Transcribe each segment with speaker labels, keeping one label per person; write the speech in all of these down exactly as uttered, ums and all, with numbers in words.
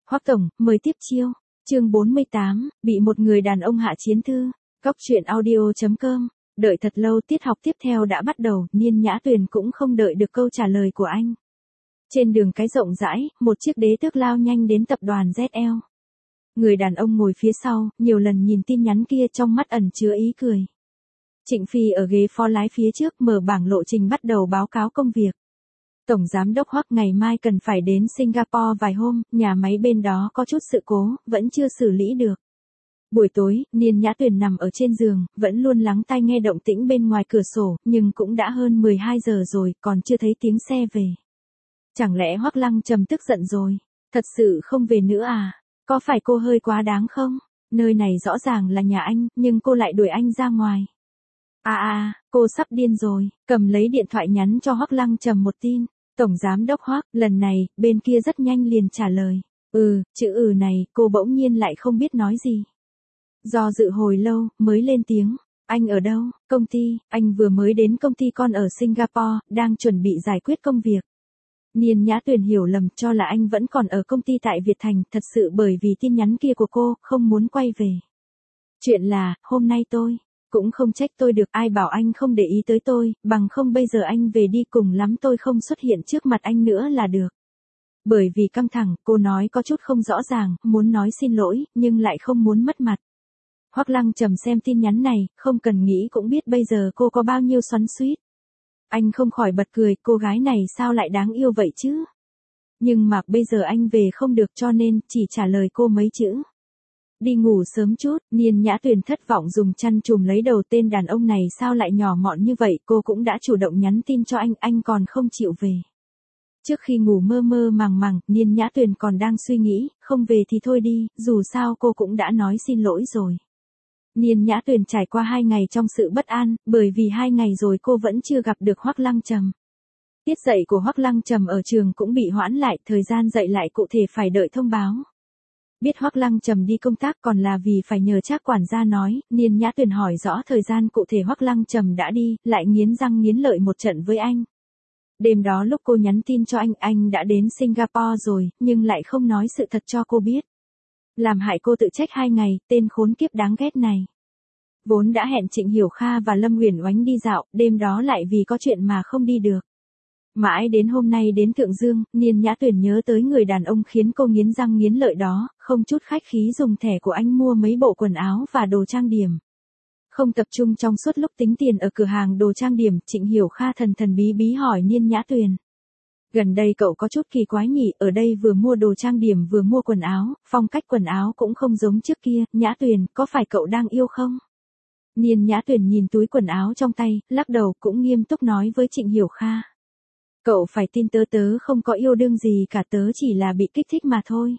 Speaker 1: Hoắc tổng, mời tiếp chiêu. Chương bốn mươi tám, bị một người đàn ông hạ chiến thư. Góc truyện audio chấm com. Đợi thật lâu tiết học tiếp theo đã bắt đầu, Niên Nhã Tuyền cũng không đợi được câu trả lời của anh. Trên đường cái rộng rãi, một chiếc đế tước lao nhanh đến tập đoàn Z L. Người đàn ông ngồi phía sau, nhiều lần nhìn tin nhắn kia trong mắt ẩn chứa ý cười. Trịnh Phi ở ghế phó lái phía trước mở bảng lộ trình bắt đầu báo cáo công việc. Tổng giám đốc Hoắc ngày mai cần phải đến Singapore vài hôm, nhà máy bên đó có chút sự cố, vẫn chưa xử lý được. Buổi tối, Niên Nhã Tuyền nằm ở trên giường, vẫn luôn lắng tai nghe động tĩnh bên ngoài cửa sổ, nhưng cũng đã hơn mười hai giờ rồi, còn chưa thấy tiếng xe về. Chẳng lẽ Hoắc Lăng Trầm tức giận rồi? Thật sự không về nữa à? Có phải cô hơi quá đáng không? Nơi này rõ ràng là nhà anh, nhưng cô lại đuổi anh ra ngoài. À à, cô sắp điên rồi, cầm lấy điện thoại nhắn cho Hoắc Lăng Trầm một tin. Tổng giám đốc Hoắc, lần này, bên kia rất nhanh liền trả lời. Ừ, chữ ừ này, cô bỗng nhiên lại không biết nói gì. Do dự hồi lâu, mới lên tiếng. Anh ở đâu? Công ty, anh vừa mới đến công ty con ở Singapore, đang chuẩn bị giải quyết công việc. Niên Nhã Tuyền hiểu lầm cho là anh vẫn còn ở công ty tại Việt Thành, thật sự bởi vì tin nhắn kia của cô, không muốn quay về. Chuyện là, hôm nay tôi, cũng không trách tôi được, ai bảo anh không để ý tới tôi, bằng không bây giờ anh về đi, cùng lắm tôi không xuất hiện trước mặt anh nữa là được. Bởi vì căng thẳng, cô nói có chút không rõ ràng, muốn nói xin lỗi, nhưng lại không muốn mất mặt. Hoắc Lăng Trầm xem tin nhắn này, không cần nghĩ cũng biết bây giờ cô có bao nhiêu xoắn xuýt. Anh không khỏi bật cười, cô gái này sao lại đáng yêu vậy chứ? Nhưng mà bây giờ anh về không được cho nên chỉ trả lời cô mấy chữ. Đi ngủ sớm chút, Niên Nhã Tuyền thất vọng dùng chăn trùm lấy đầu, tên đàn ông này sao lại nhỏ mọn như vậy, cô cũng đã chủ động nhắn tin cho anh, anh còn không chịu về. Trước khi ngủ mơ mơ màng màng, Niên Nhã Tuyền còn đang suy nghĩ, không về thì thôi đi, dù sao cô cũng đã nói xin lỗi rồi. Niên Nhã Tuyền trải qua hai ngày trong sự bất an, bởi vì hai ngày rồi cô vẫn chưa gặp được Hoắc Lăng Trầm. Tiết dạy của Hoắc Lăng Trầm ở trường cũng bị hoãn lại, thời gian dạy lại cụ thể phải đợi thông báo. Biết Hoắc Lăng Trầm đi công tác còn là vì phải nhờ Trác quản gia nói, Niên Nhã Tuyền hỏi rõ thời gian cụ thể Hoắc Lăng Trầm đã đi, lại nghiến răng nghiến lợi một trận với anh. Đêm đó lúc cô nhắn tin cho anh, anh đã đến Singapore rồi, nhưng lại không nói sự thật cho cô biết. Làm hại cô tự trách hai ngày, tên khốn kiếp đáng ghét này. Vốn đã hẹn Trịnh Hiểu Kha và Lâm Uyển Oánh đi dạo, đêm đó lại vì có chuyện mà không đi được. Mãi đến hôm nay đến Thượng Dương, Niên Nhã Tuyền nhớ tới người đàn ông khiến cô nghiến răng nghiến lợi đó, không chút khách khí dùng thẻ của anh mua mấy bộ quần áo và đồ trang điểm. Không tập trung trong suốt lúc tính tiền ở cửa hàng đồ trang điểm, Trịnh Hiểu Kha thần thần bí bí hỏi Niên Nhã Tuyền. Gần đây cậu có chút kỳ quái nhỉ, ở đây vừa mua đồ trang điểm vừa mua quần áo, phong cách quần áo cũng không giống trước kia, Nhã Tuyền, có phải cậu đang yêu không? Niên Nhã Tuyền nhìn túi quần áo trong tay, lắc đầu, cũng nghiêm túc nói với Trịnh Hiểu Kha. Cậu phải tin tớ, tớ không có yêu đương gì cả, tớ chỉ là bị kích thích mà thôi.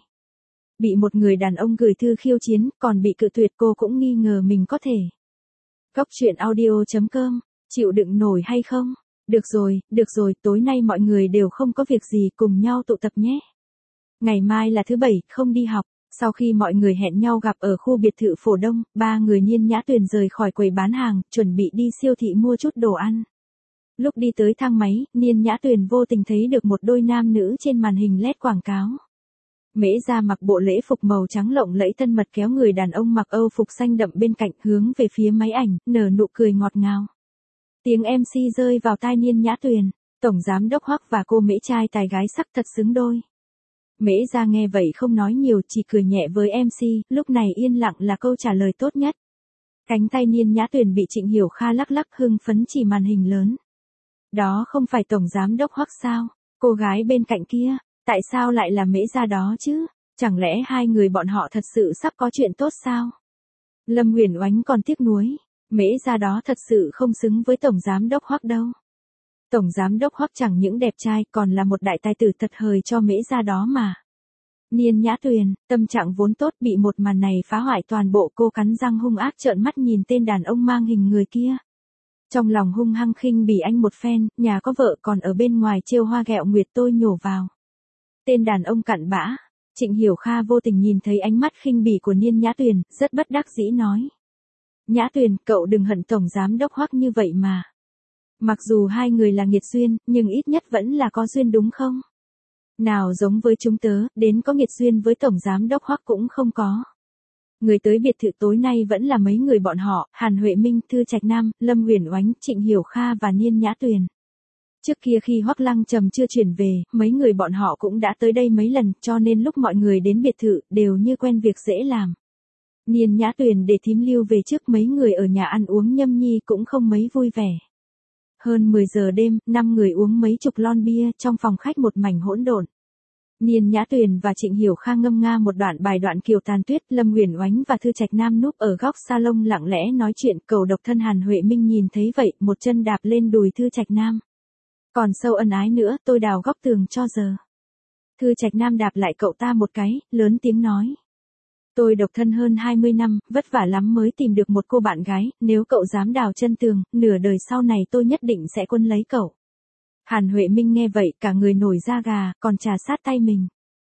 Speaker 1: Bị một người đàn ông gửi thư khiêu chiến, còn bị cự tuyệt, cô cũng nghi ngờ mình có thể. Góc truyện audio chấm com, chịu đựng nổi hay không? Được rồi, được rồi, tối nay mọi người đều không có việc gì, cùng nhau tụ tập nhé. Ngày mai là thứ bảy, không đi học. Sau khi mọi người hẹn nhau gặp ở khu biệt thự Phổ Đông, ba người Niên Nhã Tuyền rời khỏi quầy bán hàng, chuẩn bị đi siêu thị mua chút đồ ăn. Lúc đi tới thang máy, Niên Nhã Tuyền vô tình thấy được một đôi nam nữ trên màn hình led quảng cáo. Mễ Gia mặc bộ lễ phục màu trắng lộng lẫy thân mật kéo người đàn ông mặc Âu phục xanh đậm bên cạnh, hướng về phía máy ảnh, nở nụ cười ngọt ngào. Tiếng em xê rơi vào tai Niên Nhã Tuyền, tổng giám đốc Hoắc và cô Mễ trai tài gái sắc thật xứng đôi. Mễ Gia nghe vậy không nói nhiều, chỉ cười nhẹ với em xê, lúc này yên lặng là câu trả lời tốt nhất. Cánh tay Niên Nhã Tuyền bị Trịnh Hiểu Kha lắc lắc hưng phấn chỉ màn hình lớn. Đó không phải tổng giám đốc Hoắc sao? Cô gái bên cạnh kia, tại sao lại là Mễ Gia đó chứ? Chẳng lẽ hai người bọn họ thật sự sắp có chuyện tốt sao? Lâm Uyển Oánh còn tiếc nuối, Mễ Gia đó thật sự không xứng với tổng giám đốc Hoắc đâu. Tổng giám đốc Hoắc chẳng những đẹp trai, còn là một đại tài tử thật hời cho Mễ Gia đó mà. Niên Nhã Tuyền, tâm trạng vốn tốt bị một màn này phá hoại toàn bộ, cô cắn răng hung ác trợn mắt nhìn tên đàn ông mang hình người kia. Trong lòng hung hăng khinh bỉ anh một phen, nhà có vợ còn ở bên ngoài trêu hoa ghẹo nguyệt tôi nhổ vào. Tên đàn ông cặn bã. Trịnh Hiểu Kha vô tình nhìn thấy ánh mắt khinh bỉ của Niên Nhã Tuyền, rất bất đắc dĩ nói. Nhã Tuyền, cậu đừng hận tổng giám đốc Hoắc như vậy mà. Mặc dù hai người là nghiệt duyên, nhưng ít nhất vẫn là có duyên đúng không? Nào giống với chúng tớ, đến có nghiệt duyên với Tổng Giám Đốc Hoắc cũng không có. Người tới biệt thự tối nay vẫn là mấy người bọn họ, Hàn Huệ Minh, Thư Trạch Nam, Lâm Uyển Oánh, Trịnh Hiểu Kha và Niên Nhã Tuyền. Trước kia khi Hoắc Lăng Trầm chưa chuyển về, mấy người bọn họ cũng đã tới đây mấy lần, cho nên lúc mọi người đến biệt thự, đều như quen việc dễ làm. Niên Nhã Tuyền để thím lưu về trước, mấy người ở nhà ăn uống nhâm nhi cũng không mấy vui vẻ. Hơn mười giờ đêm, năm người uống mấy chục lon bia, trong phòng khách một mảnh hỗn độn. Niên Nhã Tuyền và Trịnh Hiểu Kha ngâm nga một đoạn bài Đoạn Kiều Tàn Tuyết, Lâm Uyển Oánh và Thư Trạch Nam núp ở góc salon lặng lẽ nói chuyện, cầu độc thân Hàn Huệ Minh nhìn thấy vậy, một chân đạp lên đùi Thư Trạch Nam. Còn sâu ân ái nữa, tôi đào góc tường cho giờ. Thư Trạch Nam đạp lại cậu ta một cái, lớn tiếng nói. Tôi độc thân hơn hai mươi năm, vất vả lắm mới tìm được một cô bạn gái, nếu cậu dám đào chân tường, nửa đời sau này tôi nhất định sẽ quân lấy cậu. Hàn Huệ Minh nghe vậy, cả người nổi da gà, còn trà sát tay mình.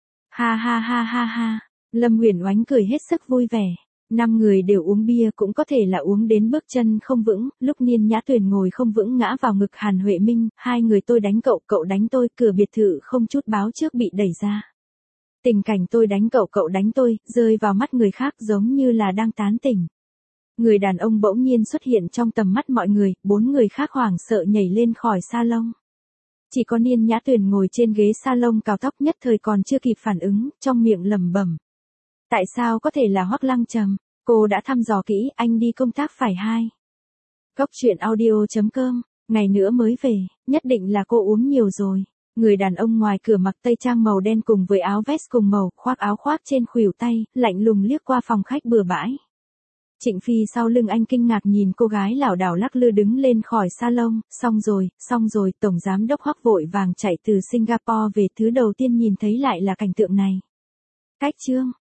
Speaker 1: Ha ha ha ha ha, Lâm Uyển Oánh cười hết sức vui vẻ. Năm người đều uống bia cũng có thể là uống đến bước chân không vững, lúc Niên Nhã Tuyền ngồi không vững ngã vào ngực Hàn Huệ Minh, hai người tôi đánh cậu, cậu đánh tôi, cửa biệt thự không chút báo trước bị đẩy ra. Tình cảnh tôi đánh cậu, cậu đánh tôi, rơi vào mắt người khác giống như là đang tán tỉnh. Người đàn ông bỗng nhiên xuất hiện trong tầm mắt mọi người, bốn người khác hoảng sợ nhảy lên khỏi salon. Chỉ có Niên Nhã Tuyền ngồi trên ghế salon cao tóc nhất thời còn chưa kịp phản ứng, trong miệng lẩm bẩm. Tại sao có thể là Hoắc Lăng Trầm? Cô đã thăm dò kỹ, anh đi công tác phải hai. Góc truyện audio chấm com, ngày nữa mới về, nhất định là cô uống nhiều rồi. Người đàn ông ngoài cửa mặc tây trang màu đen cùng với áo vest cùng màu, khoác áo khoác trên khuỷu tay, lạnh lùng liếc qua phòng khách bừa bãi. Trịnh Phi sau lưng anh kinh ngạc nhìn cô gái lảo đảo lắc lư đứng lên khỏi salon, xong rồi, xong rồi, Tổng Giám Đốc Hoắc vội vàng chạy từ Singapore về, thứ đầu tiên nhìn thấy lại là cảnh tượng này. Cách chương